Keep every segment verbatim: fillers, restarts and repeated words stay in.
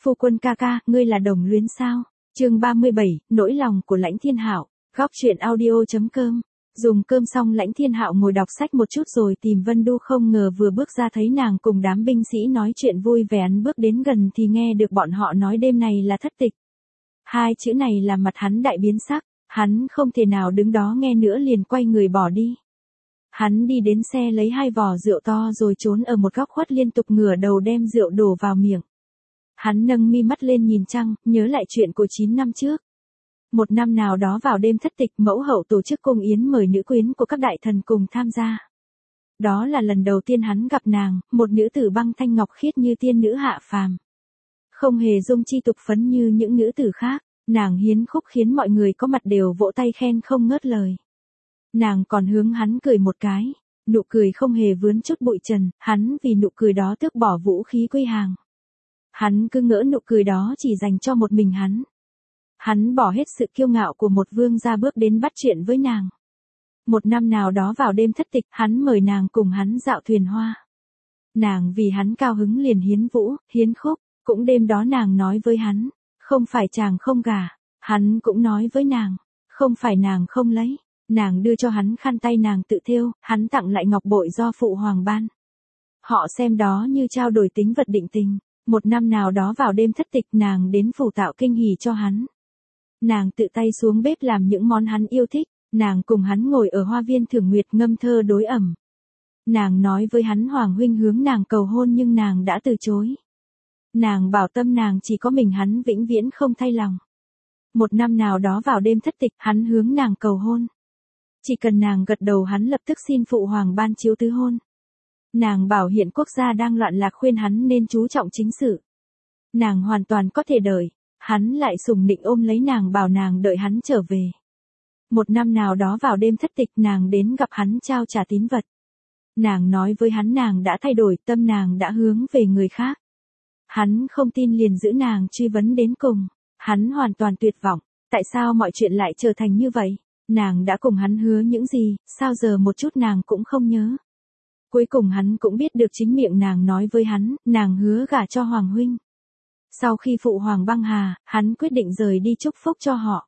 Phu quân ca ca, ngươi là đồng luyến sao? Chương ba mươi bảy, nỗi lòng của Lãnh Thiên Hạo. Góc truyện audio chấm com. Dùng cơm xong Lãnh Thiên Hạo ngồi đọc sách một chút rồi tìm Vân Du, không ngờ vừa bước ra thấy nàng cùng đám binh sĩ nói chuyện vui vẻ, hắn bước đến gần thì nghe được bọn họ nói đêm này là thất tịch. Hai chữ này làm mặt hắn đại biến sắc, hắn không thể nào đứng đó nghe nữa liền quay người bỏ đi. Hắn đi đến xe lấy hai vò rượu to rồi trốn ở một góc khuất, liên tục ngửa đầu đem rượu đổ vào miệng. Hắn nâng mi mắt lên nhìn trăng, nhớ lại chuyện của chín năm trước. Một năm nào đó vào đêm thất tịch, mẫu hậu tổ chức cung yến mời nữ quyến của các đại thần cùng tham gia. Đó là lần đầu tiên hắn gặp nàng, một nữ tử băng thanh ngọc khiết như tiên nữ hạ phàm. Không hề dung chi tục phấn như những nữ tử khác, nàng hiến khúc khiến mọi người có mặt đều vỗ tay khen không ngớt lời. Nàng còn hướng hắn cười một cái, nụ cười không hề vướng chút bụi trần, hắn vì nụ cười đó tước bỏ vũ khí quy hàng. Hắn cứ ngỡ nụ cười đó chỉ dành cho một mình hắn. Hắn bỏ hết sự kiêu ngạo của một vương gia bước đến bắt chuyện với nàng. Một năm nào đó vào đêm thất tịch, hắn mời nàng cùng hắn dạo thuyền hoa. Nàng vì hắn cao hứng liền hiến vũ, hiến khúc, cũng đêm đó nàng nói với hắn, không phải chàng không gả, hắn cũng nói với nàng, không phải nàng không lấy. Nàng đưa cho hắn khăn tay nàng tự thêu, hắn tặng lại ngọc bội do phụ hoàng ban. Họ xem đó như trao đổi tính vật định tình. Một năm nào đó vào đêm thất tịch, nàng đến phủ tạo kinh hỉ cho hắn. Nàng tự tay xuống bếp làm những món hắn yêu thích, nàng cùng hắn ngồi ở hoa viên thưởng nguyệt ngâm thơ đối ẩm. Nàng nói với hắn hoàng huynh hướng nàng cầu hôn nhưng nàng đã từ chối. Nàng bảo tâm nàng chỉ có mình hắn vĩnh viễn không thay lòng. Một năm nào đó vào đêm thất tịch, hắn hướng nàng cầu hôn. Chỉ cần nàng gật đầu hắn lập tức xin phụ hoàng ban chiếu tứ hôn. Nàng bảo hiện quốc gia đang loạn lạc khuyên hắn nên chú trọng chính sự. Nàng hoàn toàn có thể đợi, hắn lại sùng nịnh ôm lấy nàng bảo nàng đợi hắn trở về. Một năm nào đó vào đêm thất tịch, nàng đến gặp hắn trao trả tín vật. Nàng nói với hắn nàng đã thay đổi, tâm nàng đã hướng về người khác. Hắn không tin liền giữ nàng truy vấn đến cùng. Hắn hoàn toàn tuyệt vọng, tại sao mọi chuyện lại trở thành như vậy? Nàng đã cùng hắn hứa những gì, sao giờ một chút nàng cũng không nhớ. Cuối cùng hắn cũng biết được chính miệng nàng nói với hắn, nàng hứa gả cho hoàng huynh. Sau khi phụ hoàng băng hà, hắn quyết định rời đi chúc phúc cho họ.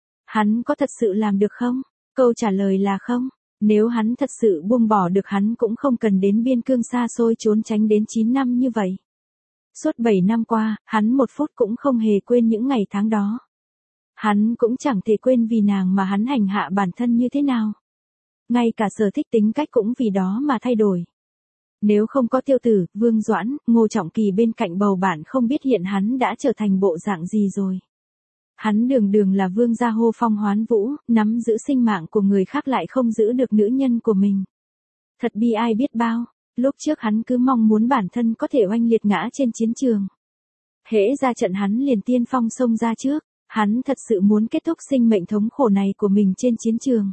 Hắn có thật sự làm được không? Câu trả lời là không. Nếu hắn thật sự buông bỏ được hắn cũng không cần đến biên cương xa xôi trốn tránh đến chín năm như vậy. Suốt bảy năm qua, hắn một phút cũng không hề quên những ngày tháng đó. Hắn cũng chẳng thể quên vì nàng mà hắn hành hạ bản thân như thế nào. Ngay cả sở thích tính cách cũng vì đó mà thay đổi. Nếu không có Tiêu Tử, Vương Doãn, Ngô Trọng Kỳ bên cạnh bầu bạn không biết hiện hắn đã trở thành bộ dạng gì rồi. Hắn đường đường là vương gia hô phong hoán vũ, nắm giữ sinh mạng của người khác lại không giữ được nữ nhân của mình. Thật bi ai biết bao, lúc trước hắn cứ mong muốn bản thân có thể oanh liệt ngã trên chiến trường. Hễ ra trận hắn liền tiên phong xông ra trước, hắn thật sự muốn kết thúc sinh mệnh thống khổ này của mình trên chiến trường.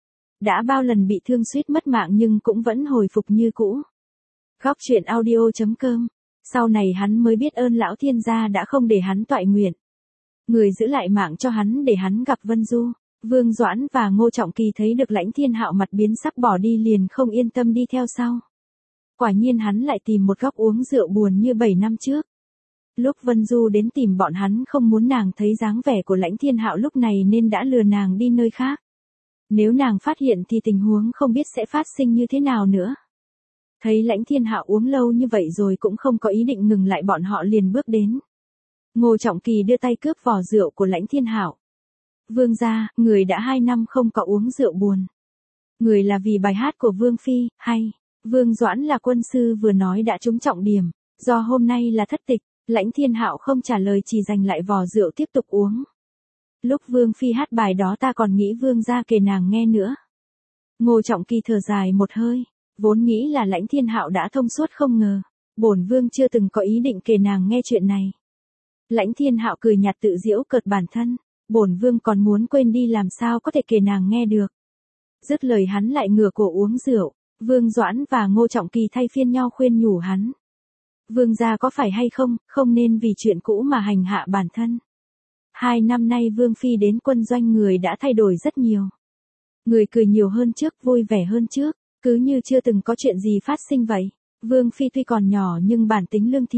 Đã bao lần bị thương suýt mất mạng nhưng cũng vẫn hồi phục như cũ. Góc truyện audio chấm com. Sau này hắn mới biết ơn lão thiên gia đã không để hắn toại nguyện. Người giữ lại mạng cho hắn để hắn gặp Vân Du. Vương Doãn và Ngô Trọng Kỳ thấy được Lãnh Thiên Hạo mặt biến sắc bỏ đi liền không yên tâm đi theo sau. Quả nhiên hắn lại tìm một góc uống rượu buồn như bảy năm trước. Lúc Vân Du đến tìm bọn hắn không muốn nàng thấy dáng vẻ của Lãnh Thiên Hạo lúc này nên đã lừa nàng đi nơi khác. Nếu nàng phát hiện thì tình huống không biết sẽ phát sinh như thế nào nữa. Thấy Lãnh Thiên Hạo uống lâu như vậy rồi cũng không có ý định ngừng lại, bọn họ liền bước đến. Ngô Trọng Kỳ đưa tay cướp vò rượu của Lãnh Thiên Hạo. Vương gia, người đã hai năm không có uống rượu buồn. Người là vì bài hát của Vương Phi, hay? Vương Doãn là quân sư vừa nói đã trúng trọng điểm. Do hôm nay là thất tịch, Lãnh Thiên Hạo không trả lời chỉ giành lại vò rượu tiếp tục uống. Lúc Vương Phi hát bài đó ta còn nghĩ Vương gia kể nàng nghe nữa. Ngô Trọng Kỳ thở dài một hơi. Vốn nghĩ là Lãnh Thiên Hạo đã thông suốt không ngờ. Bổn Vương chưa từng có ý định kể nàng nghe chuyện này. Lãnh Thiên Hạo cười nhạt tự giễu cợt bản thân. Bổn Vương còn muốn quên đi làm sao có thể kể nàng nghe được. Dứt lời hắn lại ngửa cổ uống rượu. Vương Doãn và Ngô Trọng Kỳ thay phiên nhau khuyên nhủ hắn. Vương gia có phải hay không, không nên vì chuyện cũ mà hành hạ bản thân. Hai năm nay Vương Phi đến quân doanh người đã thay đổi rất nhiều. Người cười nhiều hơn trước, vui vẻ hơn trước, cứ như chưa từng có chuyện gì phát sinh vậy. Vương Phi tuy còn nhỏ nhưng bản tính lương thiện,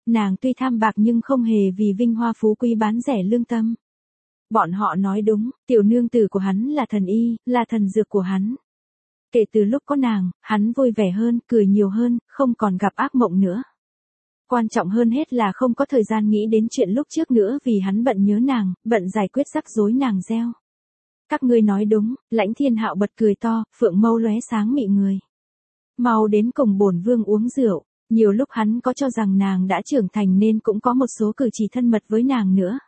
Nàng tuy tham bạc nhưng không hề vì vinh hoa phú quý bán rẻ lương tâm. Bọn họ nói đúng, tiểu nương tử của hắn là thần y, là thần dược của hắn. Kể từ lúc có nàng, hắn vui vẻ hơn, cười nhiều hơn, không còn gặp ác mộng nữa. Quan trọng hơn hết là không có thời gian nghĩ đến chuyện lúc trước nữa vì hắn bận nhớ nàng, bận giải quyết rắc rối nàng gieo. Các ngươi nói đúng, Lãnh Thiên Hạo bật cười to, phượng mâu lóe sáng mị người. Mau đến cùng bổn vương uống rượu, nhiều lúc hắn có cho rằng nàng đã trưởng thành nên cũng có một số cử chỉ thân mật với nàng nữa.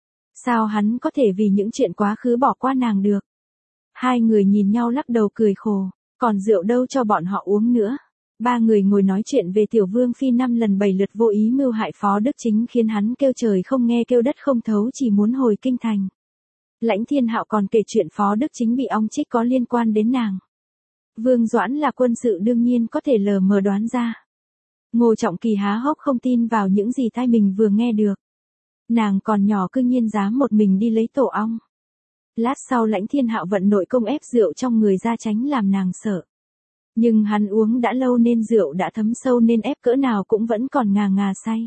Sao hắn có thể vì những chuyện quá khứ bỏ qua nàng được? Hai người nhìn nhau lắc đầu cười khổ, còn rượu đâu cho bọn họ uống nữa. Ba người ngồi nói chuyện về tiểu vương phi năm lần bảy lượt vô ý mưu hại Phó Đức Chính khiến hắn kêu trời không nghe kêu đất không thấu chỉ muốn hồi kinh thành. Lãnh Thiên Hạo còn kể chuyện Phó Đức Chính bị ong chích có liên quan đến nàng. Vương Doãn là quân sự đương nhiên có thể lờ mờ đoán ra. Ngô Trọng Kỳ há hốc không tin vào những gì tai mình vừa nghe được. Nàng còn nhỏ cư nhiên dám một mình đi lấy tổ ong. Lát sau Lãnh Thiên Hạo vận nội công ép rượu trong người ra tránh làm nàng sợ. Nhưng hắn uống đã lâu nên rượu đã thấm sâu nên ép cỡ nào cũng vẫn còn ngà ngà say.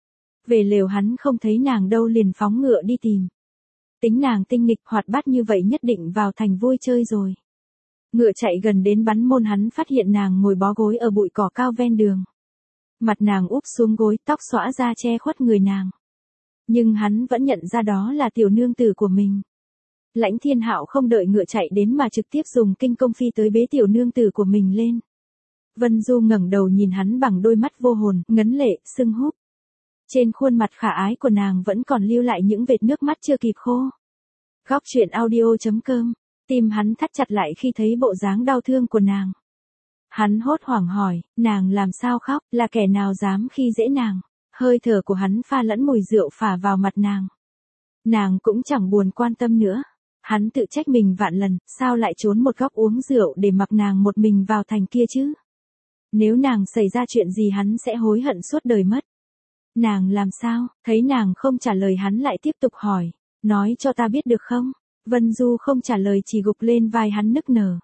Về lều hắn không thấy nàng đâu liền phóng ngựa đi tìm. Tính nàng tinh nghịch hoạt bát như vậy nhất định vào thành vui chơi rồi. Ngựa chạy gần đến bắn môn hắn phát hiện nàng ngồi bó gối ở bụi cỏ cao ven đường. Mặt nàng úp xuống gối, tóc xõa ra che khuất người nàng. Nhưng hắn vẫn nhận ra đó là tiểu nương tử của mình. Lãnh Thiên Hạo không đợi ngựa chạy đến mà trực tiếp dùng kinh công phi tới bế tiểu nương tử của mình lên. Vân Du ngẩng đầu nhìn hắn bằng đôi mắt vô hồn, ngấn lệ, sưng húp. Trên khuôn mặt khả ái của nàng vẫn còn lưu lại những vệt nước mắt chưa kịp khô. Góc truyện audio chấm com, tim hắn thắt chặt lại khi thấy bộ dáng đau thương của nàng. Hắn hốt hoảng hỏi, nàng làm sao khóc, là kẻ nào dám khi dễ nàng. Hơi thở của hắn pha lẫn mùi rượu phả vào mặt nàng. Nàng cũng chẳng buồn quan tâm nữa. Hắn tự trách mình vạn lần, sao lại trốn một góc uống rượu để mặc nàng một mình vào thành kia chứ? Nếu nàng xảy ra chuyện gì hắn sẽ hối hận suốt đời mất. Nàng làm sao? Thấy nàng không trả lời hắn lại tiếp tục hỏi, nói cho ta biết được không? Vân Du không trả lời chỉ gục lên vai hắn nức nở.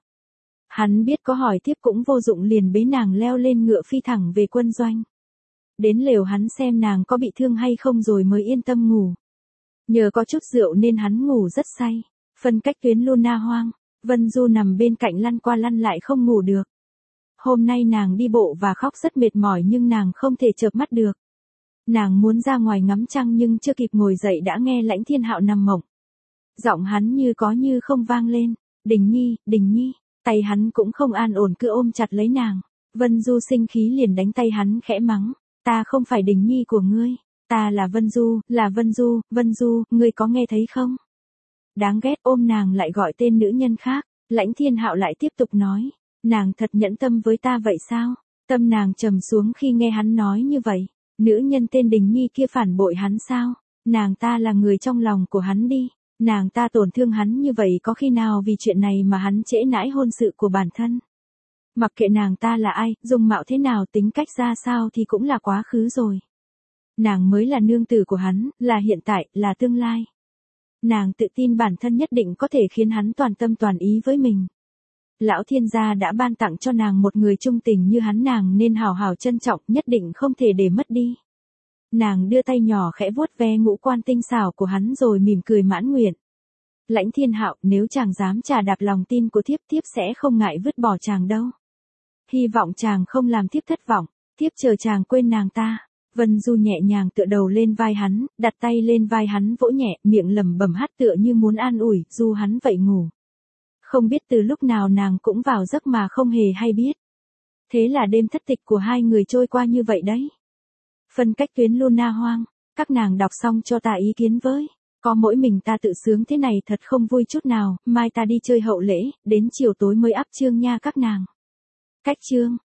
Hắn biết có hỏi tiếp cũng vô dụng liền bế nàng leo lên ngựa phi thẳng về quân doanh. Đến lều hắn xem nàng có bị thương hay không rồi mới yên tâm ngủ. Nhờ có chút rượu nên hắn ngủ rất say. Phân cách tuyến Luna hoang, Vân Du nằm bên cạnh lăn qua lăn lại không ngủ được. Hôm nay nàng đi bộ và khóc rất mệt mỏi nhưng nàng không thể chợp mắt được. Nàng muốn ra ngoài ngắm trăng nhưng chưa kịp ngồi dậy đã nghe Lãnh Thiên Hạo nằm mộng. Giọng hắn như có như không vang lên, Đình Nhi, Đình Nhi, tay hắn cũng không an ổn cứ ôm chặt lấy nàng. Vân Du sinh khí liền đánh tay hắn khẽ mắng, ta không phải Đình Nhi của ngươi, ta là Vân Du, là Vân Du, Vân Du, ngươi có nghe thấy không? Đáng ghét ôm nàng lại gọi tên nữ nhân khác, Lãnh Thiên Hạo lại tiếp tục nói, nàng thật nhẫn tâm với ta vậy sao? Tâm nàng trầm xuống khi nghe hắn nói như vậy, nữ nhân tên Đình Nhi kia phản bội hắn sao? Nàng ta là người trong lòng của hắn đi, nàng ta tổn thương hắn như vậy có khi nào vì chuyện này mà hắn trễ nãi hôn sự của bản thân? Mặc kệ nàng ta là ai, dung mạo thế nào tính cách ra sao thì cũng là quá khứ rồi. Nàng mới là nương tử của hắn, là hiện tại, là tương lai. Nàng tự tin bản thân nhất định có thể khiến hắn toàn tâm toàn ý với mình. Lão thiên gia đã ban tặng cho nàng một người trung tình như hắn nàng nên hào hào trân trọng nhất định không thể để mất đi. Nàng đưa tay nhỏ khẽ vuốt ve ngũ quan tinh xảo của hắn rồi mỉm cười mãn nguyện. Lãnh Thiên Hạo, nếu chàng dám trà đạp lòng tin của thiếp thiếp sẽ không ngại vứt bỏ chàng đâu. Hy vọng chàng không làm thiếp thất vọng, thiếp chờ chàng quên nàng ta. Vân Du nhẹ nhàng tựa đầu lên vai hắn, đặt tay lên vai hắn vỗ nhẹ, miệng lẩm bẩm hát tựa như muốn an ủi, Du hắn vậy ngủ. Không biết từ lúc nào nàng cũng vào giấc mà không hề hay biết. Thế là đêm thất tịch của hai người trôi qua như vậy đấy. Phân cách tuyến Luna hoang, các nàng đọc xong cho ta ý kiến với. Có mỗi mình ta tự sướng thế này thật không vui chút nào, mai ta đi chơi hậu lễ, đến chiều tối mới ắp chương nha các nàng. Cách chương.